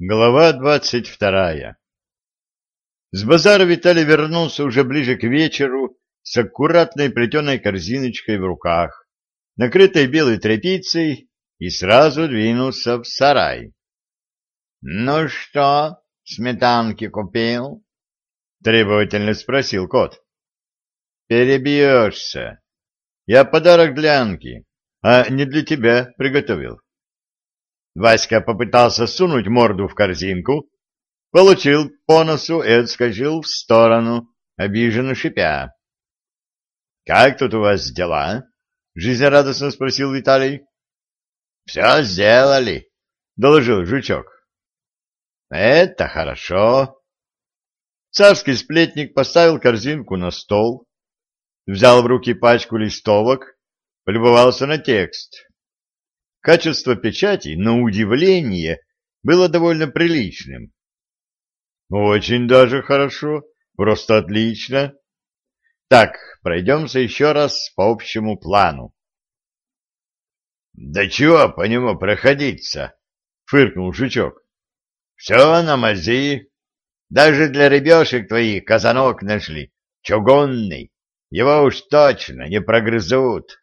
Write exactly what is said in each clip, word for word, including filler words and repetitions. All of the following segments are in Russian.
Глава двадцать вторая. С базара Виталий вернулся уже ближе к вечеру с аккуратной плетеной корзиночкой в руках, накрытой белой тряпицей, и сразу двинулся в сарай. — Ну что, сметанки купил? — требовательно спросил кот. — Перебьешься. Я подарок для Анки, а не для тебя приготовил. Васька попытался сунуть морду в корзинку, получил по носу и отскочил в сторону, обиженно шипя. — Как тут у вас дела? — жизнерадостно спросил Виталий. — Все сделали, — доложил жучок. — Это хорошо. Царский сплетник поставил корзинку на стол, взял в руки пачку листовок, полюбовался на текст. Качество печати, на удивление, было довольно приличным. Очень даже хорошо, просто отлично. Так, пройдемся еще раз по общему плану. — Да чего по нему проходиться? — фыркнул жучок. — Все на мази. Даже для рыбешек твоих казанок нашли. Чугунный. Его уж точно не прогрызут.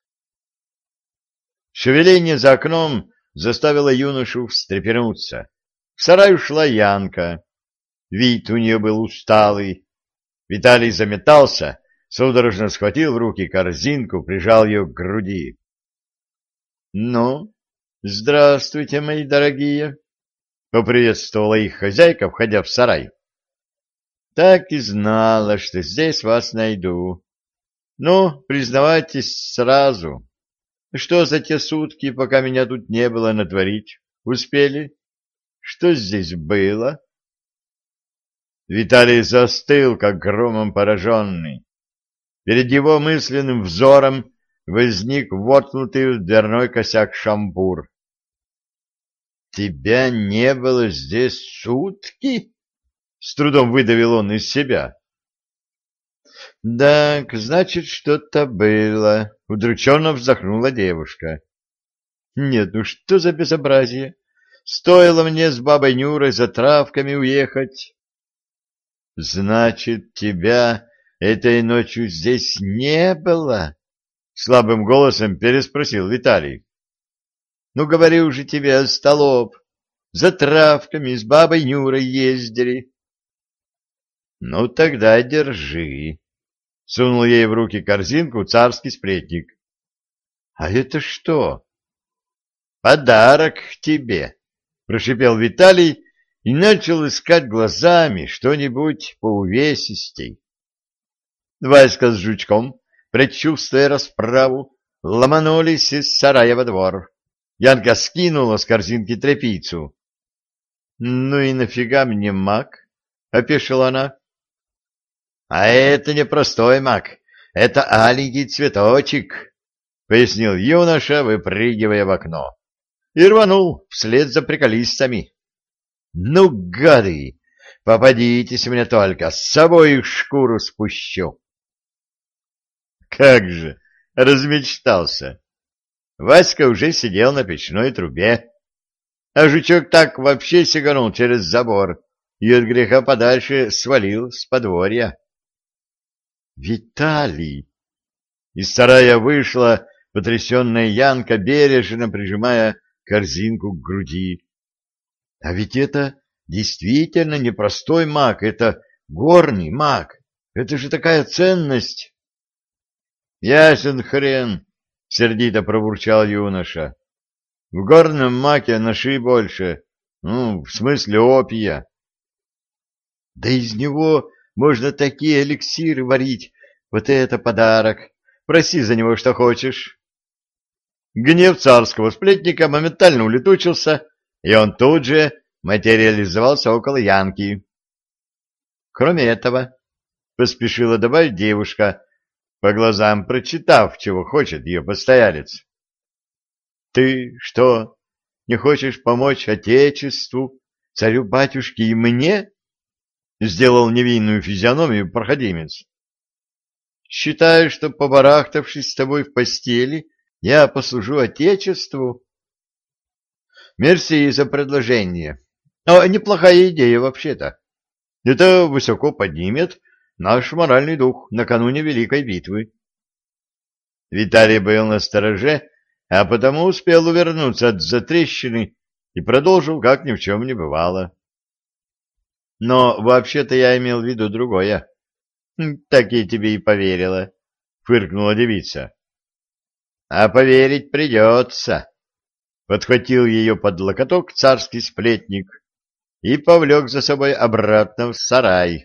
Шевеление за окном заставило юношу встрепенуться. В сарай ушла Янка. Вид у нее был усталый. Виталий заметался, судорожно схватил в руки корзинку, прижал ее к груди. — Ну, здравствуйте, мои дорогие! — поприветствовала их хозяйка, входя в сарай. — Так и знала, что здесь вас найду. Ну, признавайтесь сразу. Что за те сутки, пока меня тут не было, натворить успели? Что здесь было? Виталий застыл, как громом пораженный. Перед его мысленным взором возник воткнутый в дверной косяк шампур. — Тебя не было здесь сутки? — с трудом выдавил он из себя. — Так, значит, что-то было, — удрученно вздохнула девушка. — Нет, ну что за безобразие? Стоило мне с бабой Нюрой за травками уехать. — Значит, тебя этой ночью здесь не было? — слабым голосом переспросил Виталий. — Ну, говорю же тебе, остолоп, за травками с бабой Нюрой ездили. — Ну, тогда держи. — сунул ей в руки корзинку царский сплетник. — А это что? — Подарок тебе, — прошипел Виталий и начал искать глазами что-нибудь поувесистей. Васька с жучком, предчувствуя расправу, ломанулись из сарая во двор. Янка скинула с корзинки тряпицу. — Ну и нафига мне мак? — опешила она. — А это не простой мак, это аленький цветочек, — пояснил юноша, выпрыгивая в окно, и рванул вслед за приколистами. — Ну, гады, попадитесь мне только, с собой их шкуру спущу. Как же, размечтался. Васька уже сидел на печной трубе, а жучок так вообще сиганул через забор и от греха подальше свалил с подворья. Виталий! Из сарая вышла потрясенная Янка, бережно прижимая корзинку к груди. А ведь это действительно не простой мак, это горный мак. Это же такая ценность. Ясен хрен, сердито пробурчал юноша. В горном маке ноши больше, ну, в смысле опия. Да из него можно такие эликсиры варить. Вот это подарок. Проси за него, что хочешь. Гнев царского сплетника моментально улетучился, и он тут же материализовался около Янки. Кроме этого, поспешила добавить девушка, по глазам прочитав, чего хочет ее постоялец. — Ты что, не хочешь помочь Отечеству, царю-батюшке и мне? — сделал невинную физиономию проходимец. — Считаешь, что, побарахтавшись с тобой в постели, я послужу Отечеству? — Мерси за предложение. А неплохая идея вообще-то. Это высоко поднимет наш моральный дух накануне Великой битвы. Виталий был настороже, а потому успел увернуться от затрещины и продолжил, как ни в чем не бывало. Но вообще-то я имел в виду другое. — Так я тебе и поверила, — фыркнула девица. — А поверить придется, — подхватил ее под локоток царский сплетник и повлек за собой обратно в сарай.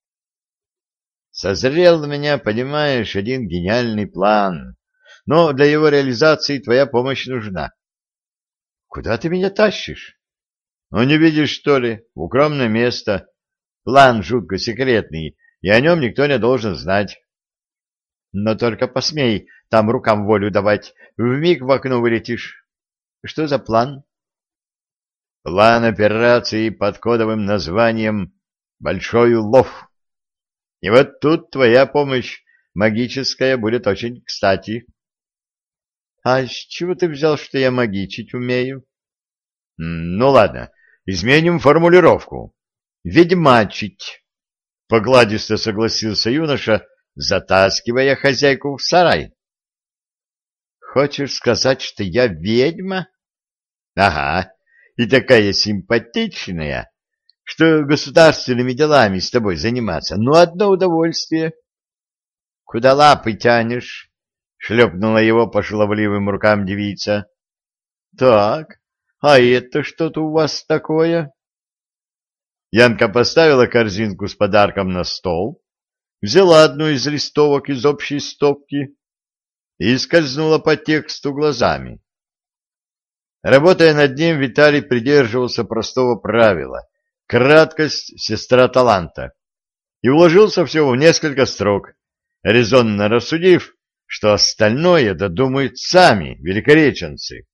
Созрел у меня, понимаешь, один гениальный план, но для его реализации твоя помощь нужна. — Куда ты меня тащишь? — Ну, не видишь, что ли, в укромное место. План жутко секретный, и о нем никто не должен знать. Но только посмей там рукам волю давать, вмиг в окно вылетишь. Что за план? План операции под кодовым названием «Большой улов». И вот тут твоя помощь магическая будет очень кстати. А с чего ты взял, что я магичить умею? Ну ладно, изменим формулировку. Ведьмачить. Погладисто согласился юноша, затаскивая хозяйку в сарай. Хочешь сказать, что я ведьма? Ага, и такая симпатичная, что государственными делами с тобой заниматься, ну, одно удовольствие. Куда лапы тянешь? Шлепнула его по шаловливым рукам девица. Так, а это что-то у вас такое? Янка поставила корзинку с подарком на стол, взяла одну из листовок из общей стопки и скользнула по тексту глазами. Работая над ним, Виталий придерживался простого правила — краткость — сестра таланта, и уложился всего в несколько строк, резонно рассудив, что остальное додумают сами великореченцы.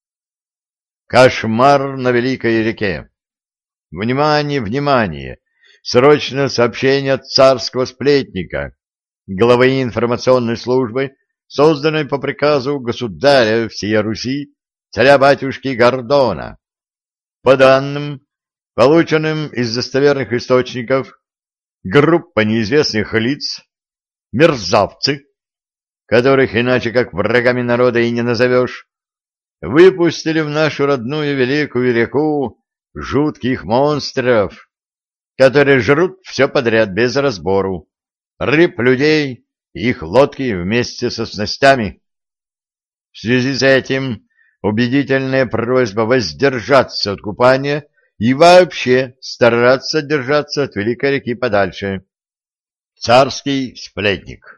Кошмар на Великой реке. Внимание, внимание! Срочное сообщение от царского сплетника, главы информационной службы, созданной по приказу государя всей Руси, царя-батюшки Гордона. По данным, полученным из достоверных источников, группа неизвестных лиц, мерзавцы, которых иначе как врагами народа и не назовешь, выпустили в нашу родную великую реку жутких монстров, которые жрут все подряд без разбору, рыб, людей и их лодки вместе со снастями. В связи с этим убедительная просьба воздержаться от купания и вообще стараться держаться от великой реки подальше. Царский сплетник.